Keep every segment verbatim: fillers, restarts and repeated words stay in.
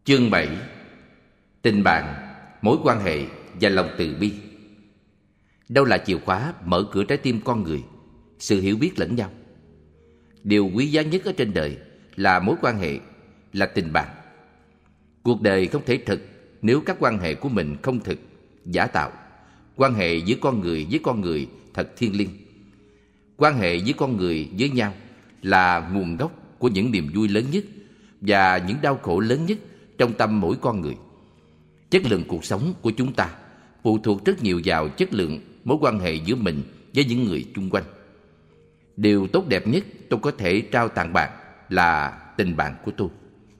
Chương bảy. Tình bạn, mối quan hệ và lòng từ bi. Đâu là chìa khóa mở cửa trái tim con người? Sự hiểu biết lẫn nhau. Điều quý giá nhất ở trên đời là mối quan hệ, là tình bạn. Cuộc đời không thể thực nếu các quan hệ của mình không thực, giả tạo. Quan hệ giữa con người với con người thật thiêng liêng. Quan hệ giữa con người với nhau là nguồn gốc của những niềm vui lớn nhất và những đau khổ lớn nhất trong tâm mỗi con người. Chất lượng cuộc sống của chúng ta phụ thuộc rất nhiều vào chất lượng mối quan hệ giữa mình với những người chung quanh. Điều tốt đẹp nhất tôi có thể trao tặng bạn là tình bạn của tôi.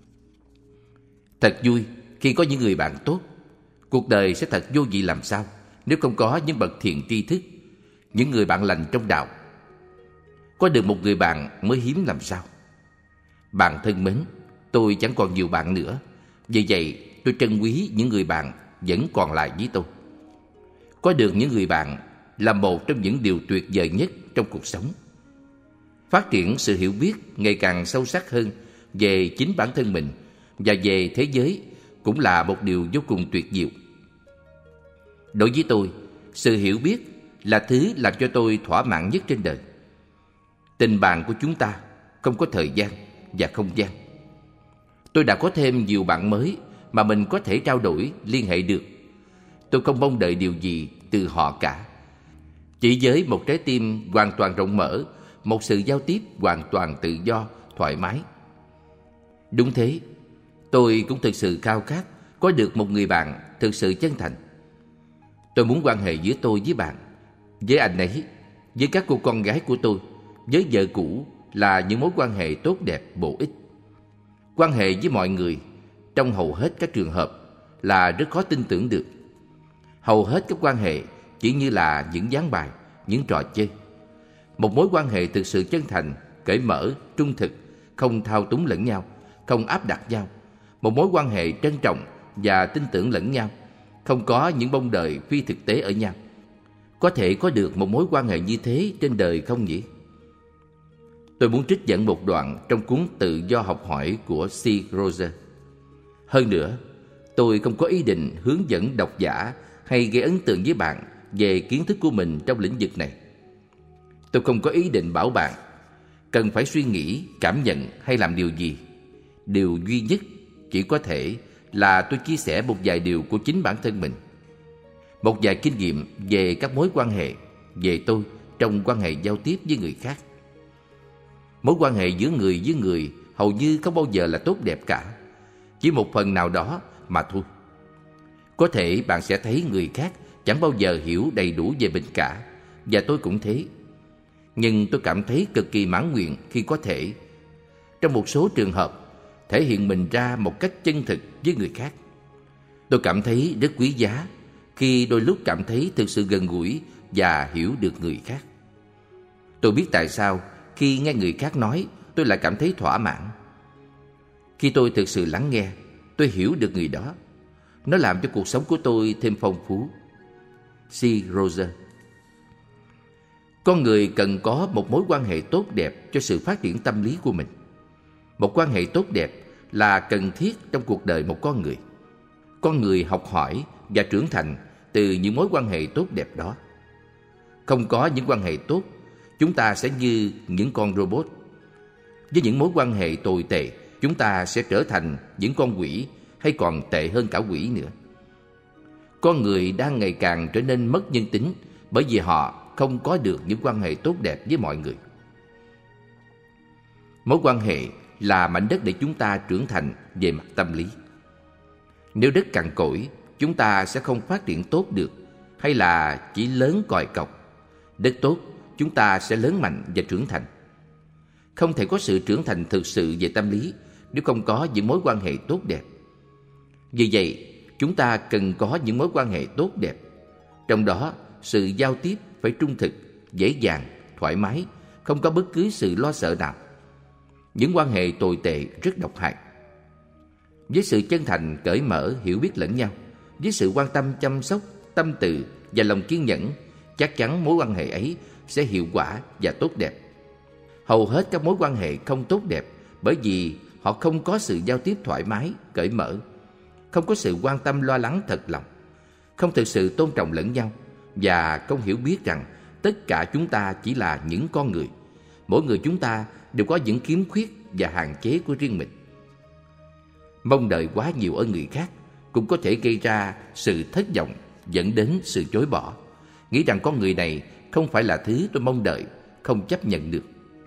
Thật vui khi có những người bạn tốt. Cuộc đời sẽ thật vô vị làm sao nếu không có những bậc thiện tri thức, những người bạn lành trong đạo. Có được một người bạn mới hiếm làm sao. Bạn thân mến, tôi chẳng còn nhiều bạn nữa. Vì vậy tôi trân quý những người bạn vẫn còn lại với tôi. Có được những người bạn là một trong những điều tuyệt vời nhất trong cuộc sống. Phát triển sự hiểu biết ngày càng sâu sắc hơn về chính bản thân mình và về thế giới cũng là một điều vô cùng tuyệt diệu. Đối với tôi, sự hiểu biết là thứ làm cho tôi thỏa mãn nhất trên đời. Tình bạn của chúng ta không có thời gian và không gian. Tôi đã có thêm nhiều bạn mới mà mình có thể trao đổi, liên hệ được. Tôi không mong đợi điều gì từ họ cả. Chỉ với một trái tim hoàn toàn rộng mở, một sự giao tiếp hoàn toàn tự do, thoải mái. Đúng thế, tôi cũng thực sự khao khát có được một người bạn thực sự chân thành. Tôi muốn quan hệ giữa tôi với bạn, với anh ấy, với các cô con gái của tôi, với vợ cũ là những mối quan hệ tốt đẹp, bổ ích. Quan hệ với mọi người, trong hầu hết các trường hợp, là rất khó tin tưởng được. Hầu hết các quan hệ chỉ như là những ván bài, những trò chơi. Một mối quan hệ thực sự chân thành, cởi mở, trung thực, không thao túng lẫn nhau, không áp đặt nhau. Một mối quan hệ trân trọng và tin tưởng lẫn nhau, không có những bông đời phi thực tế ở nhau. Có thể có được một mối quan hệ như thế trên đời không nhỉ? Tôi muốn trích dẫn một đoạn trong cuốn Tự do học hỏi của C. Roser. Hơn nữa, tôi không có ý định hướng dẫn độc giả hay gây ấn tượng với bạn về kiến thức của mình trong lĩnh vực này. Tôi không có ý định bảo bạn cần phải suy nghĩ, cảm nhận hay làm điều gì. Điều duy nhất chỉ có thể là tôi chia sẻ một vài điều của chính bản thân mình. Một vài kinh nghiệm về các mối quan hệ, về tôi trong quan hệ giao tiếp với người khác. Mối quan hệ giữa người với người hầu như không bao giờ là tốt đẹp cả. Chỉ một phần nào đó mà thôi. Có thể bạn sẽ thấy người khác chẳng bao giờ hiểu đầy đủ về mình cả, và tôi cũng thế. Nhưng tôi cảm thấy cực kỳ mãn nguyện khi có thể, trong một số trường hợp, thể hiện mình ra một cách chân thực với người khác. Tôi cảm thấy rất quý giá khi đôi lúc cảm thấy thực sự gần gũi và hiểu được người khác. Tôi biết tại sao khi nghe người khác nói tôi lại cảm thấy thỏa mãn. Khi tôi thực sự lắng nghe, tôi hiểu được người đó. Nó làm cho cuộc sống của tôi thêm phong phú. C. Roser. Con người cần có một mối quan hệ tốt đẹp cho sự phát triển tâm lý của mình. Một quan hệ tốt đẹp là cần thiết trong cuộc đời một con người. Con người học hỏi và trưởng thành từ những mối quan hệ tốt đẹp đó. Không có những quan hệ tốt, chúng ta sẽ như những con robot. Với những mối quan hệ tồi tệ, chúng ta sẽ trở thành những con quỷ hay còn tệ hơn cả quỷ nữa. Con người đang ngày càng trở nên mất nhân tính bởi vì họ không có được những quan hệ tốt đẹp với mọi người. Mối quan hệ là mảnh đất để chúng ta trưởng thành về mặt tâm lý. Nếu đất cằn cỗi, chúng ta sẽ không phát triển tốt được, hay là chỉ lớn còi cọc. Đất tốt, chúng ta sẽ lớn mạnh và trưởng thành. Không thể có sự trưởng thành thực sự về tâm lý nếu không có những mối quan hệ tốt đẹp. Vì vậy, chúng ta cần có những mối quan hệ tốt đẹp. Trong đó, sự giao tiếp phải trung thực, dễ dàng, thoải mái, không có bất cứ sự lo sợ nào. Những quan hệ tồi tệ rất độc hại. Với sự chân thành, cởi mở, hiểu biết lẫn nhau, với sự quan tâm chăm sóc, tâm từ và lòng kiên nhẫn, chắc chắn mối quan hệ ấy sẽ hiệu quả và tốt đẹp. Hầu hết các mối quan hệ không tốt đẹp bởi vì họ không có sự giao tiếp thoải mái, cởi mở, không có sự quan tâm lo lắng thật lòng, không thực sự tôn trọng lẫn nhau và không hiểu biết rằng tất cả chúng ta chỉ là những con người. Mỗi người chúng ta đều có những khiếm khuyết và hạn chế của riêng mình. Mong đợi quá nhiều ở người khác cũng có thể gây ra sự thất vọng, dẫn đến sự chối bỏ, nghĩ rằng con người này không phải là thứ tôi mong đợi, không chấp nhận được.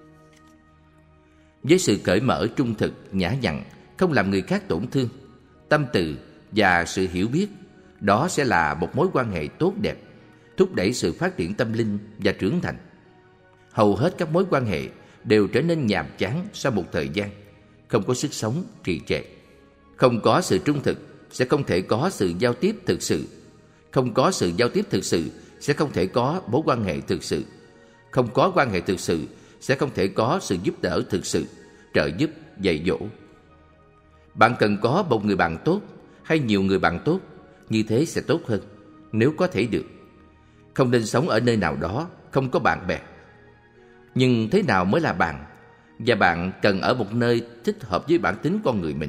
Với sự cởi mở, trung thực, nhã nhặn, không làm người khác tổn thương, tâm từ và sự hiểu biết, đó sẽ là một mối quan hệ tốt đẹp, thúc đẩy sự phát triển tâm linh và trưởng thành. Hầu hết các mối quan hệ đều trở nên nhàm chán sau một thời gian, không có sức sống, trì trệ. Không có sự trung thực sẽ không thể có sự giao tiếp thực sự. Không có sự giao tiếp thực sự sẽ không thể có mối quan hệ thực sự. Không có quan hệ thực sự sẽ không thể có sự giúp đỡ thực sự, trợ giúp, dạy dỗ. Bạn cần có một người bạn tốt hay nhiều người bạn tốt, như thế sẽ tốt hơn, nếu có thể được. Không nên sống ở nơi nào đó không có bạn bè. Nhưng thế nào mới là bạn? Và bạn cần ở một nơi thích hợp với bản tính con người mình.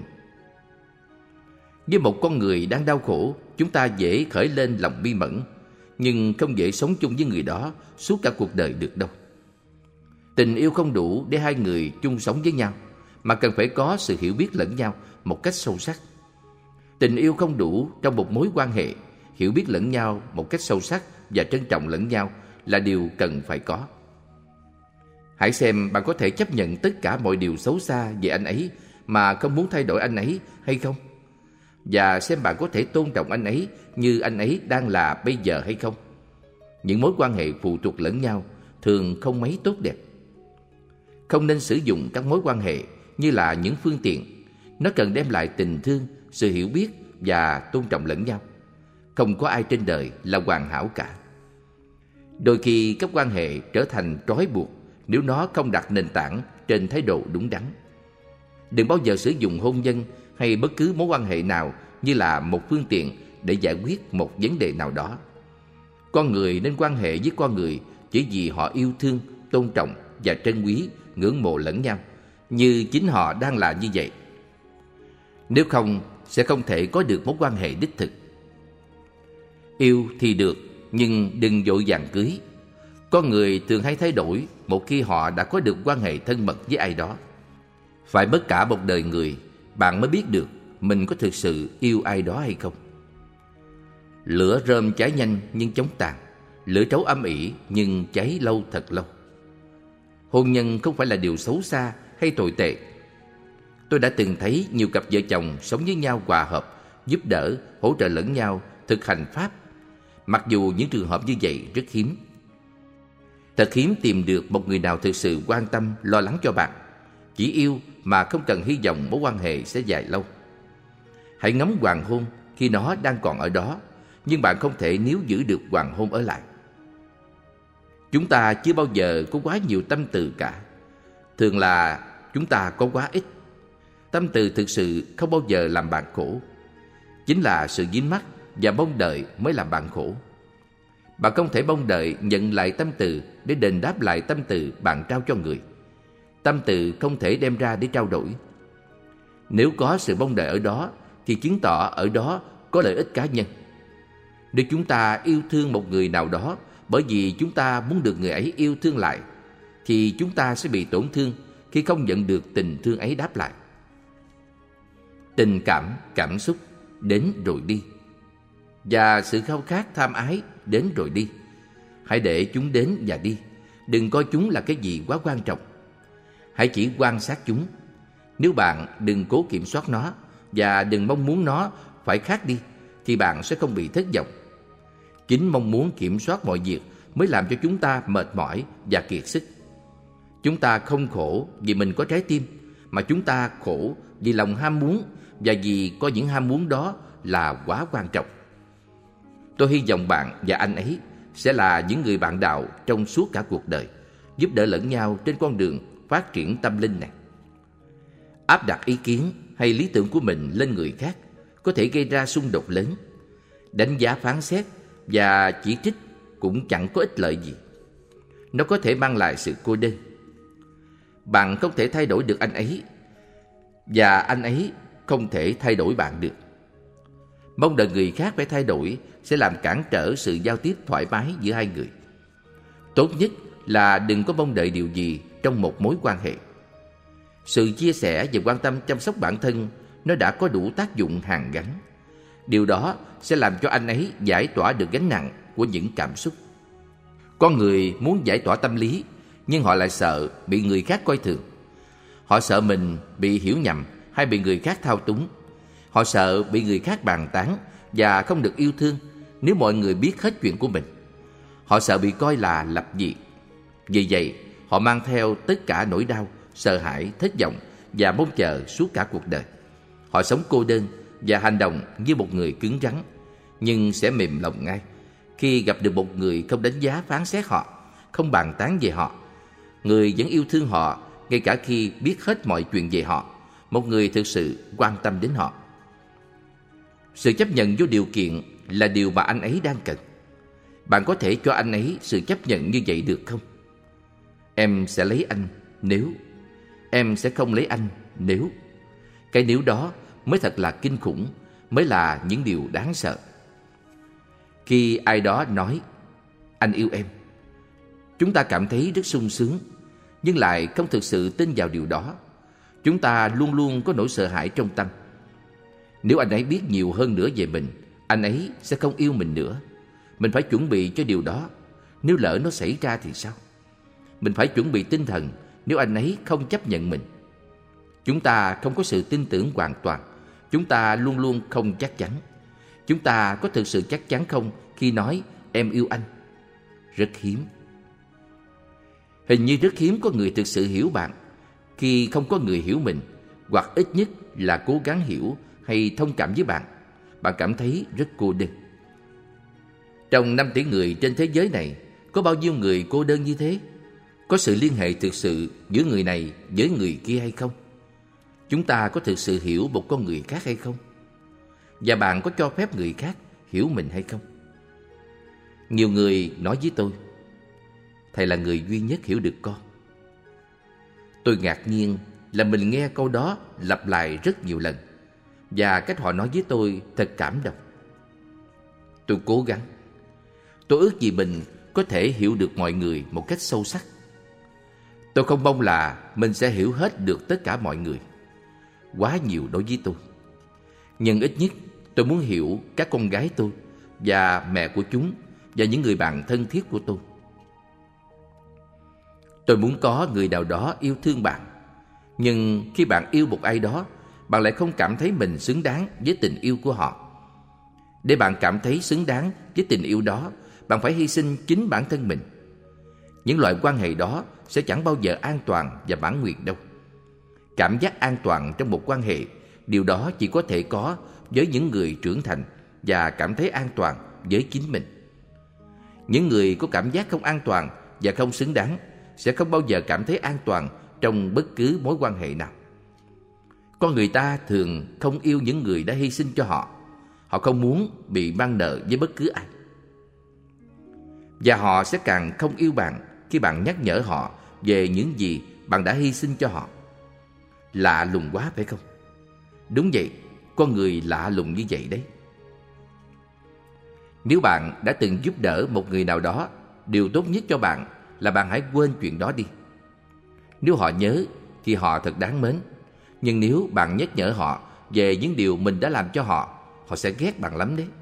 Với một con người đang đau khổ, chúng ta dễ khởi lên lòng bi mẫn, nhưng không dễ sống chung với người đó suốt cả cuộc đời được đâu. Tình yêu không đủ để hai người chung sống với nhau, mà cần phải có sự hiểu biết lẫn nhau một cách sâu sắc. Tình yêu không đủ trong một mối quan hệ, hiểu biết lẫn nhau một cách sâu sắc và trân trọng lẫn nhau là điều cần phải có. Hãy xem bạn có thể chấp nhận tất cả mọi điều xấu xa về anh ấy mà không muốn thay đổi anh ấy hay không? Và xem bạn có thể tôn trọng anh ấy như anh ấy đang là bây giờ hay không? Những mối quan hệ phụ thuộc lẫn nhau thường không mấy tốt đẹp. Không nên sử dụng các mối quan hệ như là những phương tiện. Nó cần đem lại tình thương, sự hiểu biết và tôn trọng lẫn nhau. Không có ai trên đời là hoàn hảo cả. Đôi khi các quan hệ trở thành trói buộc nếu nó không đặt nền tảng trên thái độ đúng đắn. Đừng bao giờ sử dụng hôn nhân hay bất cứ mối quan hệ nào như là một phương tiện để giải quyết một vấn đề nào đó. Con người nên quan hệ với con người chỉ vì họ yêu thương, tôn trọng và trân quý, ngưỡng mộ lẫn nhau, như chính họ đang là như vậy. Nếu không, sẽ không thể có được mối quan hệ đích thực. Yêu thì được, nhưng đừng vội vàng cưới. Con người thường hay thay đổi một khi họ đã có được quan hệ thân mật với ai đó. Phải mất cả một đời người, bạn mới biết được mình có thực sự yêu ai đó hay không. Lửa rơm cháy nhanh nhưng chóng tàn, lửa trấu âm ỉ nhưng cháy lâu thật lâu. Hôn nhân không phải là điều xấu xa hay tồi tệ. Tôi đã từng thấy nhiều cặp vợ chồng sống với nhau hòa hợp, giúp đỡ, hỗ trợ lẫn nhau, thực hành pháp. Mặc dù những trường hợp như vậy rất hiếm. Thật hiếm tìm được một người nào thực sự quan tâm, lo lắng cho bạn, chỉ yêu mà không cần hy vọng mối quan hệ sẽ dài lâu. Hãy ngắm hoàng hôn khi nó đang còn ở đó, nhưng bạn không thể níu giữ được hoàng hôn ở lại. Chúng ta chưa bao giờ có quá nhiều tâm từ cả. Thường là chúng ta có quá ít. Tâm từ thực sự không bao giờ làm bạn khổ. Chính là sự dính mắc và mong đợi mới làm bạn khổ. Bạn không thể mong đợi nhận lại tâm từ để đền đáp lại tâm từ bạn trao cho người. Tâm từ không thể đem ra để trao đổi. Nếu có sự mong đợi ở đó thì chứng tỏ ở đó có lợi ích cá nhân. Nếu chúng ta yêu thương một người nào đó bởi vì chúng ta muốn được người ấy yêu thương lại, thì chúng ta sẽ bị tổn thương khi không nhận được tình thương ấy đáp lại. Tình cảm, cảm xúc đến rồi đi, và sự khao khát tham ái đến rồi đi. Hãy để chúng đến và đi. Đừng coi chúng là cái gì quá quan trọng. Hãy chỉ quan sát chúng. Nếu bạn đừng cố kiểm soát nó và đừng mong muốn nó phải khác đi, thì bạn sẽ không bị thất vọng. Chính mong muốn kiểm soát mọi việc mới làm cho chúng ta mệt mỏi và kiệt sức. Chúng ta không khổ vì mình có trái tim, mà chúng ta khổ vì lòng ham muốn, và vì có những ham muốn đó là quá quan trọng. Tôi hy vọng bạn và anh ấy sẽ là những người bạn đạo trong suốt cả cuộc đời, giúp đỡ lẫn nhau trên con đường phát triển tâm linh này. Áp đặt ý kiến hay lý tưởng của mình lên người khác có thể gây ra xung đột lớn. Đánh giá, phán xét và chỉ trích cũng chẳng có ích lợi gì. Nó có thể mang lại sự cô đơn. Bạn không thể thay đổi được anh ấy, và anh ấy không thể thay đổi bạn được. Mong đợi người khác phải thay đổi sẽ làm cản trở sự giao tiếp thoải mái giữa hai người. Tốt nhất là đừng có mong đợi điều gì trong một mối quan hệ. Sự chia sẻ và quan tâm chăm sóc bản thân nó đã có đủ tác dụng hàn gắn. Điều đó sẽ làm cho anh ấy giải tỏa được gánh nặng của những cảm xúc. Con người muốn giải tỏa tâm lý, nhưng họ lại sợ bị người khác coi thường. Họ sợ mình bị hiểu nhầm hay bị người khác thao túng. Họ sợ bị người khác bàn tán và không được yêu thương nếu mọi người biết hết chuyện của mình. Họ sợ bị coi là lập dị. Vì vậy, họ mang theo tất cả nỗi đau, sợ hãi, thất vọng và mong chờ suốt cả cuộc đời. Họ sống cô đơn và hành động như một người cứng rắn, nhưng sẽ mềm lòng ngay khi gặp được một người không đánh giá phán xét họ, không bàn tán về họ. Người vẫn yêu thương họ ngay cả khi biết hết mọi chuyện về họ, một người thực sự quan tâm đến họ. Sự chấp nhận vô điều kiện là điều mà anh ấy đang cần. Bạn có thể cho anh ấy sự chấp nhận như vậy được không? Em sẽ lấy anh nếu. Em sẽ không lấy anh nếu. Cái nếu đó mới thật là kinh khủng, mới là những điều đáng sợ. Khi ai đó nói anh yêu em, chúng ta cảm thấy rất sung sướng, nhưng lại không thực sự tin vào điều đó. Chúng ta luôn luôn có nỗi sợ hãi trong tâm. Nếu anh ấy biết nhiều hơn nữa về mình, anh ấy sẽ không yêu mình nữa. Mình phải chuẩn bị cho điều đó. Nếu lỡ nó xảy ra thì sao? Mình phải chuẩn bị tinh thần nếu anh ấy không chấp nhận mình. Chúng ta không có sự tin tưởng hoàn toàn. Chúng ta luôn luôn không chắc chắn. Chúng ta có thực sự chắc chắn không khi nói em yêu anh? Rất hiếm. Hình như rất hiếm có người thực sự hiểu bạn. Khi không có người hiểu mình, hoặc ít nhất là cố gắng hiểu hay thông cảm với bạn, bạn cảm thấy rất cô đơn. Trong năm tỷ người trên thế giới này, có bao nhiêu người cô đơn như thế? Có sự liên hệ thực sự giữa người này với người kia hay không? Chúng ta có thực sự hiểu một con người khác hay không? Và bạn có cho phép người khác hiểu mình hay không? Nhiều người nói với tôi, thầy là người duy nhất hiểu được con. Tôi ngạc nhiên là mình nghe câu đó lặp lại rất nhiều lần, và cách họ nói với tôi thật cảm động. Tôi cố gắng. Tôi ước gì mình có thể hiểu được mọi người một cách sâu sắc. Tôi không mong là mình sẽ hiểu hết được tất cả mọi người. Quá nhiều đối với tôi. Nhưng ít nhất tôi muốn hiểu các con gái tôi và mẹ của chúng và những người bạn thân thiết của tôi. Tôi muốn có người nào đó yêu thương bạn. Nhưng khi bạn yêu một ai đó, bạn lại không cảm thấy mình xứng đáng với tình yêu của họ. Để bạn cảm thấy xứng đáng với tình yêu đó, bạn phải hy sinh chính bản thân mình. Những loại quan hệ đó sẽ chẳng bao giờ an toàn và mãn nguyện đâu. Cảm giác an toàn trong một quan hệ, điều đó chỉ có thể có với những người trưởng thành và cảm thấy an toàn với chính mình. Những người có cảm giác không an toàn và không xứng đáng sẽ không bao giờ cảm thấy an toàn trong bất cứ mối quan hệ nào. Con người ta thường không yêu những người đã hy sinh cho họ. Họ không muốn bị mang nợ với bất cứ ai. Và họ sẽ càng không yêu bạn khi bạn nhắc nhở họ về những gì bạn đã hy sinh cho họ. Lạ lùng quá phải không? Đúng vậy, con người lạ lùng như vậy đấy. Nếu bạn đã từng giúp đỡ một người nào đó, điều tốt nhất cho bạn là bạn hãy quên chuyện đó đi. Nếu họ nhớ thì họ thật đáng mến. Nhưng nếu bạn nhắc nhở họ về những điều mình đã làm cho họ, họ sẽ ghét bạn lắm đấy.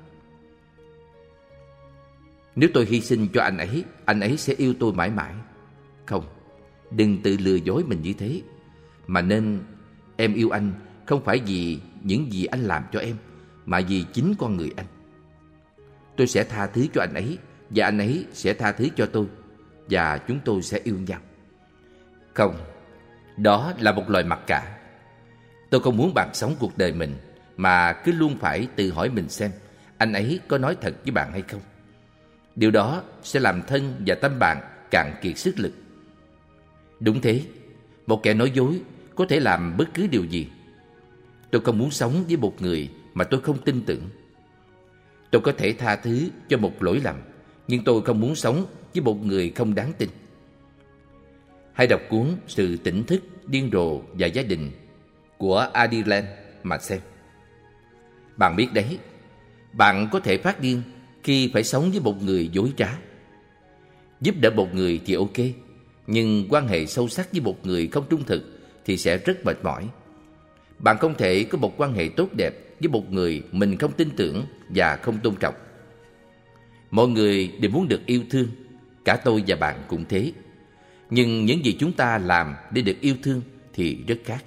Nếu tôi hy sinh cho anh ấy, anh ấy sẽ yêu tôi mãi mãi. Không, đừng tự lừa dối mình như thế. Mà nên em yêu anh không phải vì những gì anh làm cho em, mà vì chính con người anh. Tôi sẽ tha thứ cho anh ấy, và anh ấy sẽ tha thứ cho tôi, và chúng tôi sẽ yêu nhau. Không, đó là một lời mặc cả. Tôi không muốn bạn sống cuộc đời mình mà cứ luôn phải tự hỏi mình xem anh ấy có nói thật với bạn hay không. Điều đó sẽ làm thân và tâm bạn cạn kiệt sức lực. Đúng thế, một kẻ nói dối có thể làm bất cứ điều gì. Tôi không muốn sống với một người mà tôi không tin tưởng. Tôi có thể tha thứ cho một lỗi lầm, nhưng tôi không muốn sống với một người không đáng tin. Hãy đọc cuốn Sự Tỉnh Thức, Điên Rồ và Gia Đình của Adi Land mà xem. Bạn biết đấy, Bạn có thể phát điên khi phải sống với một người dối trá. Giúp đỡ một người thì ok, nhưng quan hệ sâu sắc với một người không trung thực thì sẽ rất mệt mỏi. Bạn không thể có một quan hệ tốt đẹp với một người mình không tin tưởng và không tôn trọng. Mọi người đều muốn được yêu thương, cả tôi và bạn cũng thế. Nhưng những gì chúng ta làm để được yêu thương thì rất khác.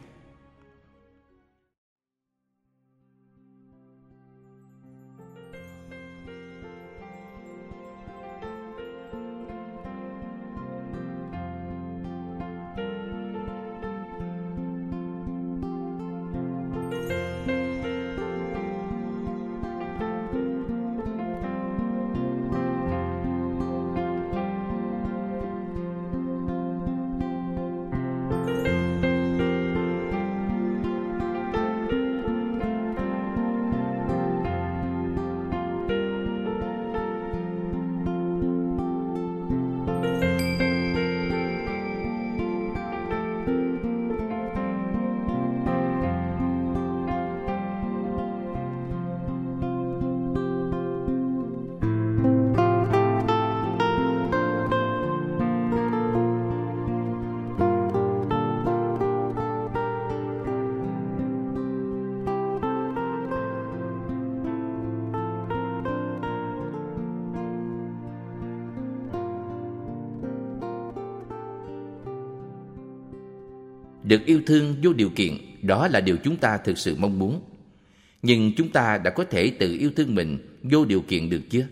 Được yêu thương vô điều kiện, đó là điều chúng ta thực sự mong muốn. Nhưng chúng ta đã có thể tự yêu thương mình vô điều kiện được chưa?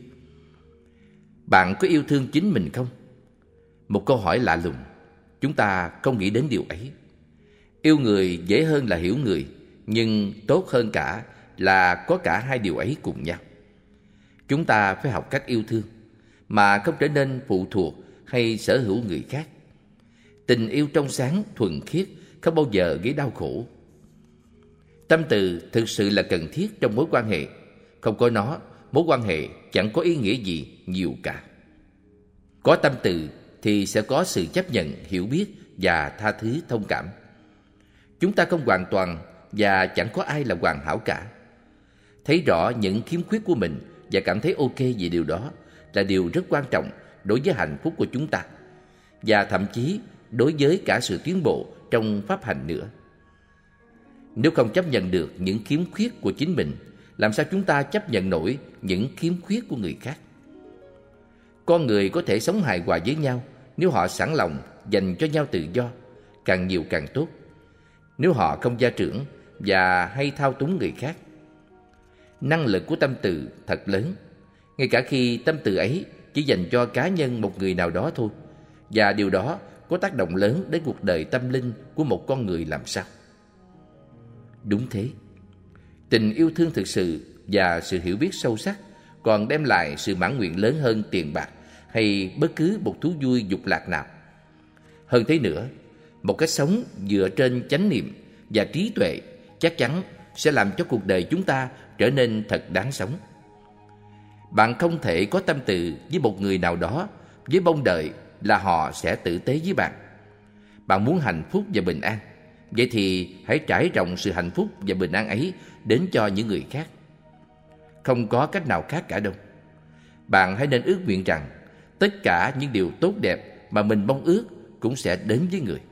Bạn có yêu thương chính mình không? Một câu hỏi lạ lùng. Chúng ta không nghĩ đến điều ấy. Yêu người dễ hơn là hiểu người, nhưng tốt hơn cả là có cả hai điều ấy cùng nhau. Chúng ta phải học cách yêu thương, mà không trở nên phụ thuộc hay sở hữu người khác. Tình yêu trong sáng, thuần khiết, không bao giờ gây đau khổ. Tâm từ thực sự là cần thiết trong mối quan hệ. Không có nó, mối quan hệ chẳng có ý nghĩa gì nhiều cả. Có tâm từ thì sẽ có sự chấp nhận, hiểu biết và tha thứ, thông cảm. Chúng ta không hoàn toàn và chẳng có ai là hoàn hảo cả. Thấy rõ những khiếm khuyết của mình và cảm thấy ok về điều đó là điều rất quan trọng đối với hạnh phúc của chúng ta, và thậm chí đối với cả sự tiến bộ trong pháp hành nữa. Nếu không chấp nhận được những khiếm khuyết của chính mình, làm sao chúng ta chấp nhận nổi những khiếm khuyết của người khác? Con người có thể sống hài hòa với nhau nếu họ sẵn lòng dành cho nhau tự do, càng nhiều càng tốt. Nếu họ không gia trưởng và hay thao túng người khác. Năng lực của tâm từ thật lớn, ngay cả khi tâm từ ấy chỉ dành cho cá nhân một người nào đó thôi, và điều đó có tác động lớn đến cuộc đời tâm linh của một con người làm sao? Đúng thế, tình yêu thương thực sự và sự hiểu biết sâu sắc còn đem lại sự mãn nguyện lớn hơn tiền bạc hay bất cứ một thú vui dục lạc nào. Hơn thế nữa, một cách sống dựa trên chánh niệm và trí tuệ chắc chắn sẽ làm cho cuộc đời chúng ta trở nên thật đáng sống. Bạn không thể có tâm từ với một người nào đó với mong đợi là họ sẽ tử tế với bạn. Bạn muốn hạnh phúc và bình an, vậy thì hãy trải rộng sự hạnh phúc và bình an ấy đến cho những người khác. Không có cách nào khác cả đâu. Bạn hãy nên ước nguyện rằng tất cả những điều tốt đẹp mà mình mong ước cũng sẽ đến với người.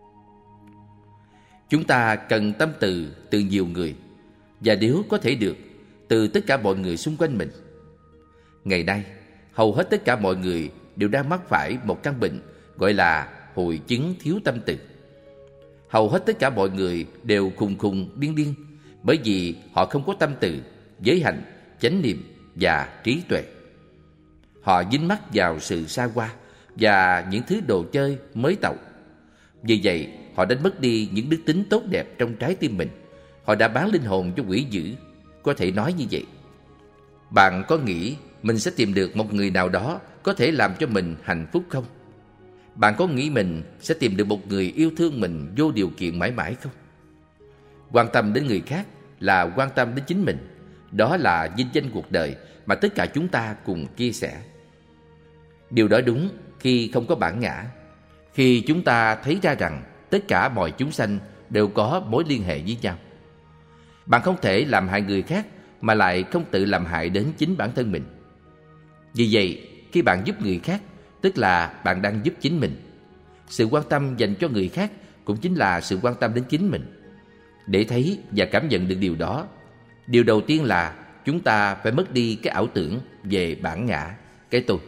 Chúng ta cần tâm từ từ nhiều người, và nếu có thể được, từ tất cả mọi người xung quanh mình. Ngày nay, hầu hết tất cả mọi người đều đang mắc phải một căn bệnh gọi là hội chứng thiếu tâm từ. Hầu hết tất cả mọi người đều khùng khùng điên điên bởi vì họ không có tâm từ, giới hạnh, chánh niệm và trí tuệ. Họ dính mắc vào sự xa hoa và những thứ đồ chơi mới tậu. Vì vậy, họ đánh mất đi những đức tính tốt đẹp trong trái tim mình. Họ đã bán linh hồn cho quỷ dữ, có thể nói như vậy. Bạn có nghĩ mình sẽ tìm được một người nào đó có thể làm cho mình hạnh phúc không? Bạn có nghĩ mình sẽ tìm được một người yêu thương mình vô điều kiện mãi mãi không? Quan tâm đến người khác là quan tâm đến chính mình. Đó là vinh danh cuộc đời mà tất cả chúng ta cùng chia sẻ. Điều đó đúng khi không có bản ngã, khi chúng ta thấy ra rằng tất cả mọi chúng sanh đều có mối liên hệ với nhau. Bạn không thể làm hại người khác mà lại không tự làm hại đến chính bản thân mình. Vì vậy, khi bạn giúp người khác, tức là bạn đang giúp chính mình. Sự quan tâm dành cho người khác cũng chính là sự quan tâm đến chính mình. Để thấy và cảm nhận được điều đó, điều đầu tiên là chúng ta phải mất đi cái ảo tưởng về bản ngã, cái tôi.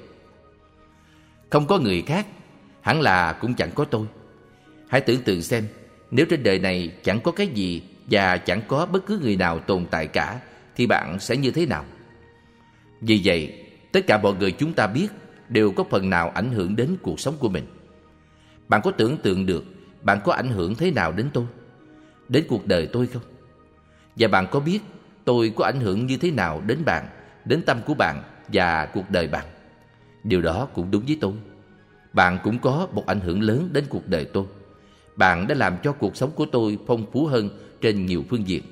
Không có người khác, hẳn là cũng chẳng có tôi. Hãy tưởng tượng xem, nếu trên đời này chẳng có cái gì và chẳng có bất cứ người nào tồn tại cả, thì bạn sẽ như thế nào? Vì vậy, tất cả mọi người chúng ta biết đều có phần nào ảnh hưởng đến cuộc sống của mình. Bạn có tưởng tượng được bạn có ảnh hưởng thế nào đến tôi, đến cuộc đời tôi không? Và bạn có biết tôi có ảnh hưởng như thế nào đến bạn, đến tâm của bạn và cuộc đời bạn? Điều đó cũng đúng với tôi. Bạn cũng có một ảnh hưởng lớn đến cuộc đời tôi. Bạn đã làm cho cuộc sống của tôi phong phú hơn trên nhiều phương diện.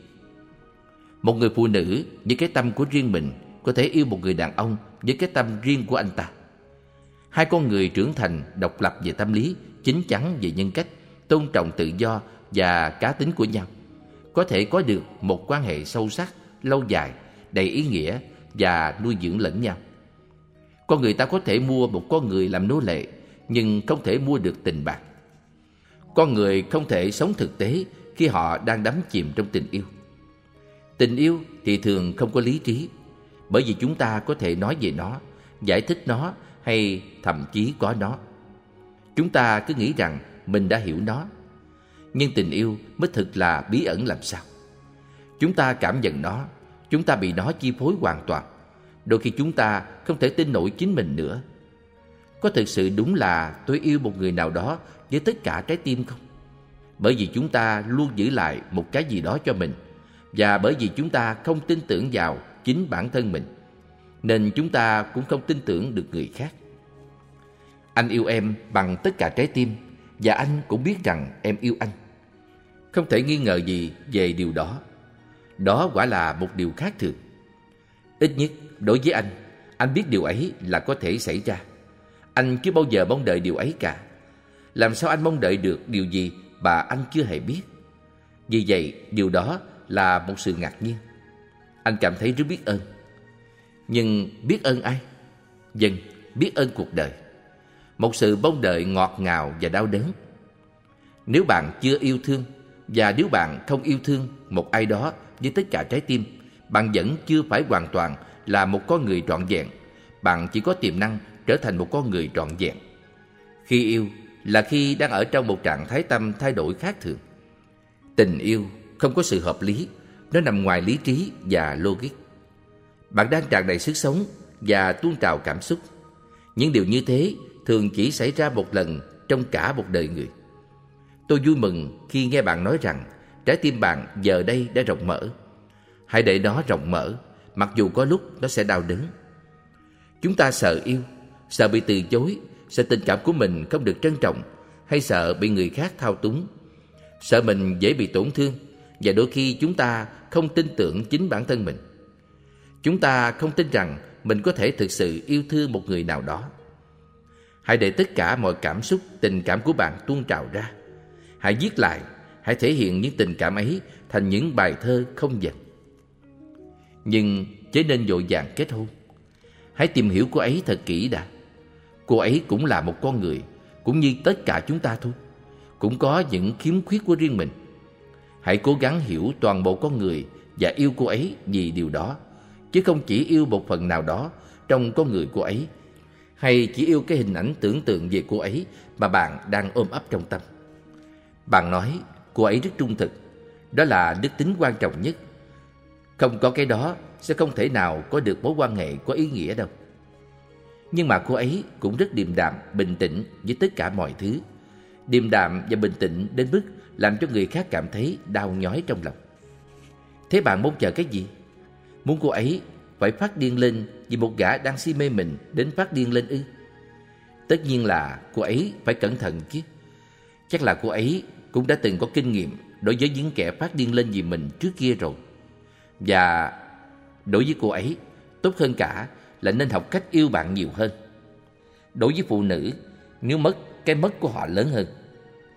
Một người phụ nữ với cái tâm của riêng mình có thể yêu một người đàn ông với cái tâm riêng của anh ta. Hai con người trưởng thành, độc lập về tâm lý, chín chắn về nhân cách, tôn trọng tự do và cá tính của nhau, có thể có được một quan hệ sâu sắc, lâu dài, đầy ý nghĩa và nuôi dưỡng lẫn nhau. Con người ta có thể mua một con người làm nô lệ, nhưng không thể mua được tình bạn. Con người không thể sống thực tế khi họ đang đắm chìm trong tình yêu. Tình yêu thì thường không có lý trí, bởi vì chúng ta có thể nói về nó, giải thích nó hay thậm chí có nó. Chúng ta cứ nghĩ rằng mình đã hiểu nó. Nhưng tình yêu mới thực là bí ẩn làm sao. Chúng ta cảm nhận nó, chúng ta bị nó chi phối hoàn toàn. Đôi khi chúng ta không thể tin nổi chính mình nữa. Có thực sự đúng là tôi yêu một người nào đó với tất cả trái tim không? Bởi vì chúng ta luôn giữ lại một cái gì đó cho mình, và bởi vì chúng ta không tin tưởng vào chính bản thân mình, nên chúng ta cũng không tin tưởng được người khác. Anh yêu em bằng tất cả trái tim, và anh cũng biết rằng em yêu anh. Không thể nghi ngờ gì về điều đó. Đó quả là một điều khác thường. Ít nhất đối với anh, anh biết điều ấy là có thể xảy ra. Anh chưa bao giờ mong đợi điều ấy cả. Làm sao anh mong đợi được điều gì mà anh chưa hề biết? Vì vậy, điều đó là một sự ngạc nhiên. Anh cảm thấy rất biết ơn. Nhưng biết ơn ai? Vâng, biết ơn cuộc đời. Một sự mong đợi ngọt ngào và đau đớn. Nếu bạn chưa yêu thương, và nếu bạn không yêu thương một ai đó với tất cả trái tim, bạn vẫn chưa phải hoàn toàn là một con người trọn vẹn. Bạn chỉ có tiềm năng trở thành một con người trọn vẹn. Khi yêu là khi đang ở trong một trạng thái tâm thay đổi khác thường. Tình yêu không có sự hợp lý, nó nằm ngoài lý trí và logic. Bạn đang tràn đầy sức sống và tuôn trào cảm xúc. Những điều như thế thường chỉ xảy ra một lần trong cả một đời người. Tôi vui mừng khi nghe bạn nói rằng trái tim bạn giờ đây đã rộng mở. Hãy để nó rộng mở, mặc dù có lúc nó sẽ đau đớn. Chúng ta sợ yêu, sợ bị từ chối, sợ tình cảm của mình không được trân trọng, hay sợ bị người khác thao túng, sợ mình dễ bị tổn thương, và đôi khi chúng ta không tin tưởng chính bản thân mình. Chúng ta không tin rằng mình có thể thực sự yêu thương một người nào đó. Hãy để tất cả mọi cảm xúc, tình cảm của bạn tuôn trào ra. Hãy viết lại, hãy thể hiện những tình cảm ấy thành những bài thơ không dệt. Nhưng chớ nên vội vàng kết hôn. Hãy tìm hiểu cô ấy thật kỹ đã. Cô ấy cũng là một con người, cũng như tất cả chúng ta thôi, cũng có những khiếm khuyết của riêng mình. Hãy cố gắng hiểu toàn bộ con người và yêu cô ấy vì điều đó, chứ không chỉ yêu một phần nào đó trong con người cô ấy, hay chỉ yêu cái hình ảnh tưởng tượng về cô ấy mà bạn đang ôm ấp trong tâm. Bạn nói cô ấy rất trung thực, đó là đức tính quan trọng nhất. Không có cái đó sẽ không thể nào có được mối quan hệ có ý nghĩa đâu. Nhưng mà cô ấy cũng rất điềm đạm, bình tĩnh với tất cả mọi thứ. Điềm đạm và bình tĩnh đến mức làm cho người khác cảm thấy đau nhói trong lòng. Thế bạn mong chờ cái gì? Muốn cô ấy phải phát điên lên vì một gã đang si mê mình đến phát điên lên ư? Tất nhiên là cô ấy phải cẩn thận chứ. Chắc là cô ấy cũng đã từng có kinh nghiệm đối với những kẻ phát điên lên vì mình trước kia rồi. Và đối với cô ấy, tốt hơn cả là nên học cách yêu bạn nhiều hơn. Đối với phụ nữ, nếu mất, cái mất của họ lớn hơn.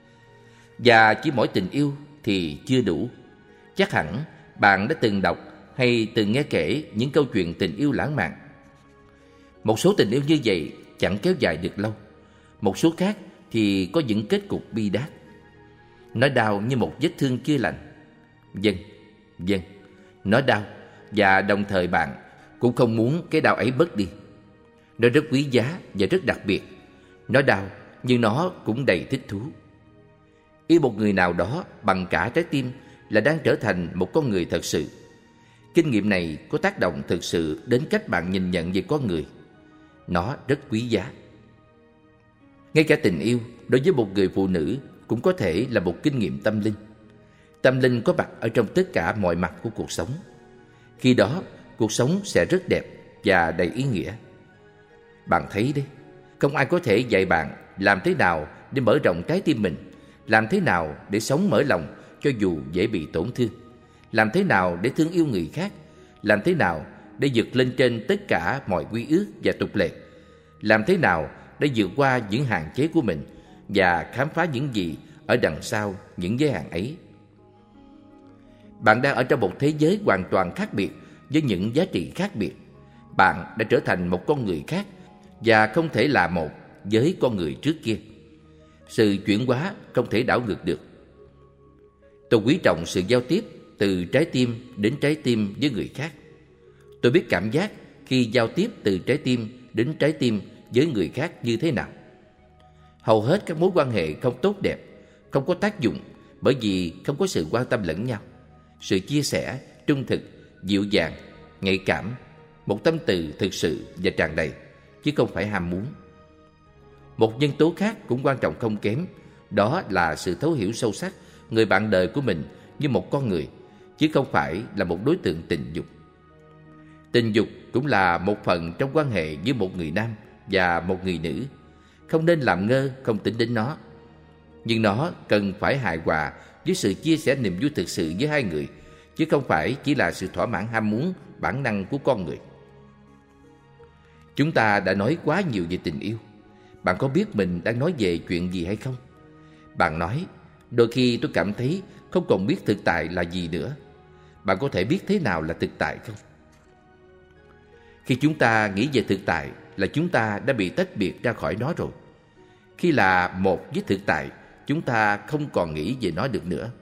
Và chỉ mỗi tình yêu thì chưa đủ. Chắc hẳn bạn đã từng đọc hay từng nghe kể những câu chuyện tình yêu lãng mạn. Một số tình yêu như vậy chẳng kéo dài được lâu. Một số khác thì có những kết cục bi đát. Nó đau như một vết thương chưa lành. Vâng, vâng, nó đau, và đồng thời bạn cũng không muốn cái đau ấy bớt đi. Nó rất quý giá và rất đặc biệt. Nó đau, nhưng nó cũng đầy thích thú. Yêu một người nào đó bằng cả trái tim là đang trở thành một con người thật sự. Kinh nghiệm này có tác động thực sự đến cách bạn nhìn nhận về con người. Nó rất quý giá. Ngay cả tình yêu đối với một người phụ nữ cũng có thể là một kinh nghiệm tâm linh. Tâm linh có mặt ở trong tất cả mọi mặt của cuộc sống. Khi đó, cuộc sống sẽ rất đẹp và đầy ý nghĩa. Bạn thấy đấy, không ai có thể dạy bạn làm thế nào để mở rộng trái tim mình, làm thế nào để sống mở lòng cho dù dễ bị tổn thương, làm thế nào để thương yêu người khác, làm thế nào để vượt lên trên tất cả mọi quy ước và tục lệ, làm thế nào để vượt qua những hạn chế của mình và khám phá những gì ở đằng sau những giới hạn ấy. Bạn đang ở trong một thế giới hoàn toàn khác biệt với những giá trị khác biệt. Bạn đã trở thành một con người khác và không thể là một với con người trước kia. Sự chuyển hóa không thể đảo ngược được. Tôi quý trọng sự giao tiếp từ trái tim đến trái tim với người khác. Tôi biết cảm giác khi giao tiếp từ trái tim đến trái tim với người khác như thế nào. Hầu hết các mối quan hệ không tốt đẹp, không có tác dụng bởi vì không có sự quan tâm lẫn nhau, sự chia sẻ, trung thực, dịu dàng, nhạy cảm, một tâm từ thực sự và tràn đầy, chứ không phải ham muốn. Một nhân tố khác cũng quan trọng không kém, đó là sự thấu hiểu sâu sắc người bạn đời của mình như một con người, chứ không phải là một đối tượng tình dục. Tình dục cũng là một phần trong quan hệ giữa một người nam và một người nữ. Không nên làm ngơ không tính đến nó. Nhưng nó cần phải hài hòa với sự chia sẻ niềm vui thực sự với hai người, chứ không phải chỉ là sự thỏa mãn ham muốn bản năng của con người. Chúng ta đã nói quá nhiều về tình yêu. Bạn có biết mình đang nói về chuyện gì hay không? Bạn nói, đôi khi tôi cảm thấy không còn biết thực tại là gì nữa. Bạn có thể biết thế nào là thực tại không? Khi chúng ta nghĩ về thực tại là chúng ta đã bị tách biệt ra khỏi nó rồi. Khi là một với thực tại, chúng ta không còn nghĩ về nó được nữa.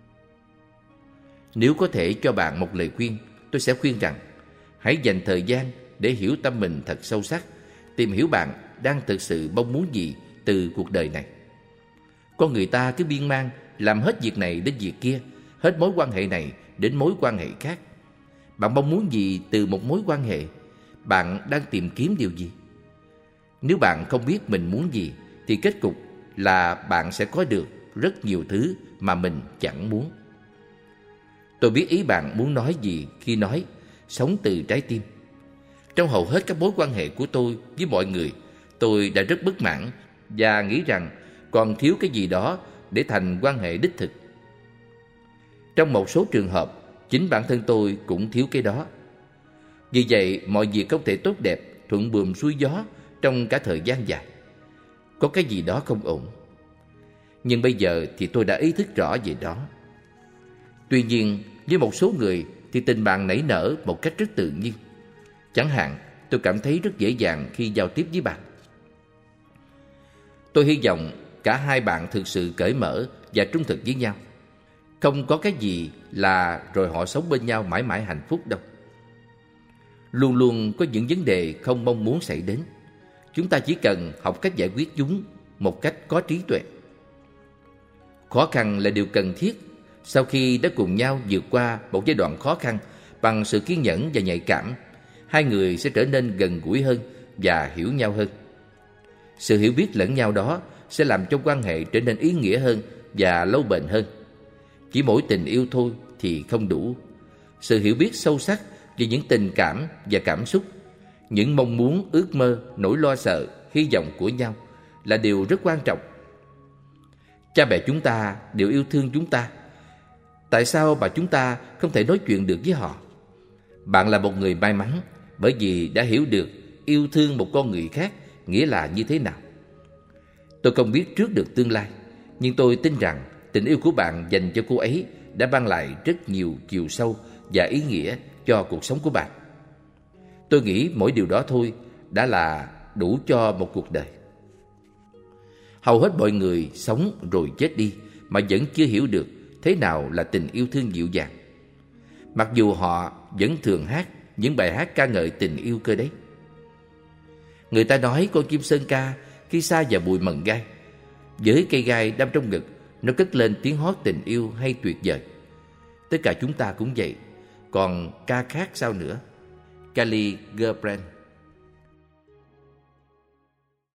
Nếu có thể cho bạn một lời khuyên, tôi sẽ khuyên rằng hãy dành thời gian để hiểu tâm mình thật sâu sắc, tìm hiểu bạn đang thực sự mong muốn gì từ cuộc đời này. Con người ta cứ miên man làm hết việc này đến việc kia, hết mối quan hệ này đến mối quan hệ khác. Bạn mong muốn gì từ một mối quan hệ? Bạn đang tìm kiếm điều gì? Nếu bạn không biết mình muốn gì thì kết cục là bạn sẽ có được rất nhiều thứ mà mình chẳng muốn. Tôi biết ý bạn muốn nói gì khi nói sống từ trái tim. Trong hầu hết các mối quan hệ của tôi với mọi người, tôi đã rất bất mãn và nghĩ rằng còn thiếu cái gì đó để thành quan hệ đích thực. Trong một số trường hợp, chính bản thân tôi cũng thiếu cái đó. Vì vậy, mọi việc không thể tốt đẹp, thuận buồm xuôi gió trong cả thời gian dài. Có cái gì đó không ổn. Nhưng bây giờ thì tôi đã ý thức rõ về đó. Tuy nhiên, với một số người thì tình bạn nảy nở một cách rất tự nhiên. Chẳng hạn, tôi cảm thấy rất dễ dàng khi giao tiếp với bạn. Tôi hy vọng cả hai bạn thực sự cởi mở và trung thực với nhau. Không có cái gì là rồi họ sống bên nhau mãi mãi hạnh phúc đâu. Luôn luôn có những vấn đề không mong muốn xảy đến. Chúng ta chỉ cần học cách giải quyết chúng một cách có trí tuệ. Khó khăn là điều cần thiết. Sau khi đã cùng nhau vượt qua một giai đoạn khó khăn bằng sự kiên nhẫn và nhạy cảm, hai người sẽ trở nên gần gũi hơn và hiểu nhau hơn. Sự hiểu biết lẫn nhau đó sẽ làm cho quan hệ trở nên ý nghĩa hơn và lâu bền hơn. Chỉ mỗi tình yêu thôi thì không đủ. Sự hiểu biết sâu sắc về những tình cảm và cảm xúc, những mong muốn, ước mơ, nỗi lo sợ, hy vọng của nhau là điều rất quan trọng. Cha mẹ chúng ta đều yêu thương chúng ta. Tại sao mà chúng ta không thể nói chuyện được với họ? Bạn là một người may mắn bởi vì đã hiểu được yêu thương một con người khác nghĩa là như thế nào. Tôi không biết trước được tương lai, nhưng tôi tin rằng tình yêu của bạn dành cho cô ấy đã mang lại rất nhiều chiều sâu và ý nghĩa cho cuộc sống của bạn. Tôi nghĩ mỗi điều đó thôi đã là đủ cho một cuộc đời. Hầu hết mọi người sống rồi chết đi mà vẫn chưa hiểu được thế nào là tình yêu thương dịu dàng. Mặc dù họ vẫn thường hát những bài hát ca ngợi tình yêu cơ đấy. Người ta nói con chim sơn ca khi xa vào bụi mận gai, với cây gai đâm trong ngực, nó cất lên tiếng hót tình yêu hay tuyệt vời. Tất cả chúng ta cũng vậy, còn ca khác sao nữa? Khalil Gibran.